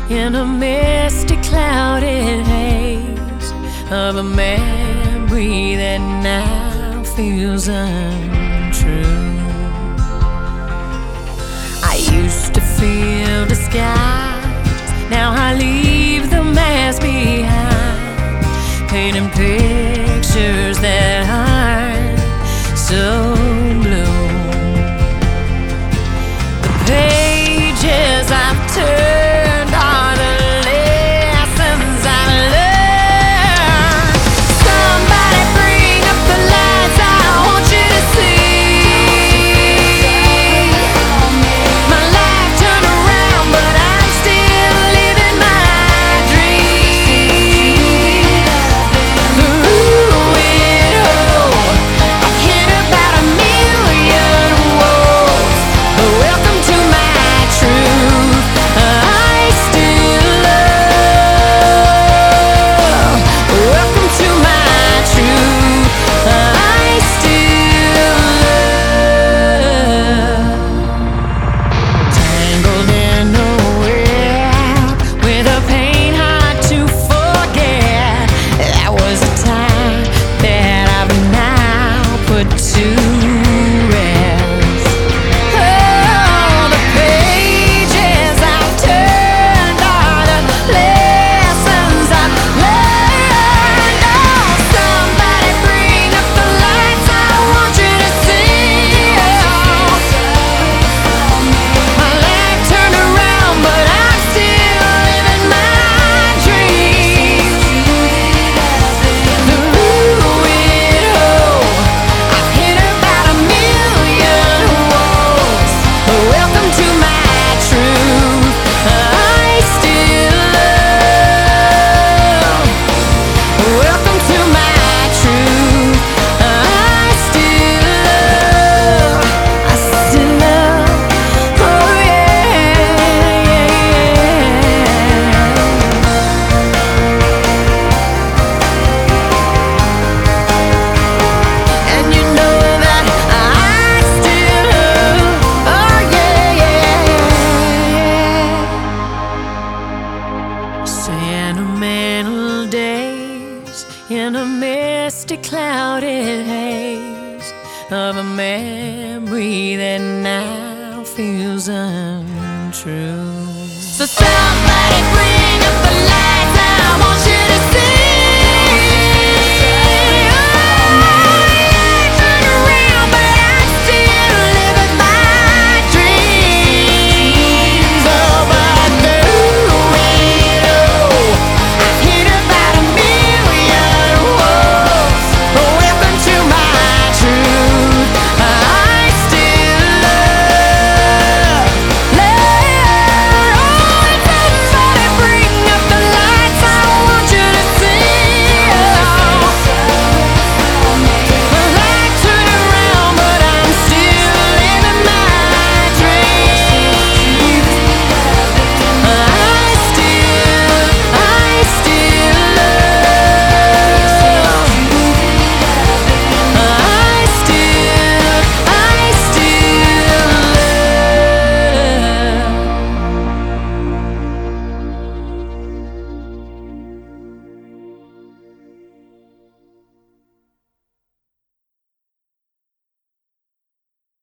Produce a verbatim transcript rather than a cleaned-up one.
in a misty, clouded haze of a memory that now feels untrue. I used to feel the skies, now I leave the mask behind, painting pictures that aren't so blue. The pages I've turned are the lessons I've learned. Somebody bring up the lights, I want you to see. My life turned around, but I'm still living my dream. Through it all, I've hit about a million walls. Welcome to my truth. I still love. Welcome to my truth. I still love. Tangled in a web with a pain hard to forget. That was a time that I've now put to rest. Oh, the pages I've turned are the lessons I've learned. Oh, somebody bring up the lights, I want you to see. My life turned around, but I'm still living my dreams. Through it all, I've hit about a million walls. Welcome to my truth. I still love. Welcome to my truth. I still love. I still love. Oh yeah, yeah, yeah. And you know that I still love. Oh yeah, yeah, yeah. Sentimental days in a misty, clouded haze of a memory that now feels untrue. So somebody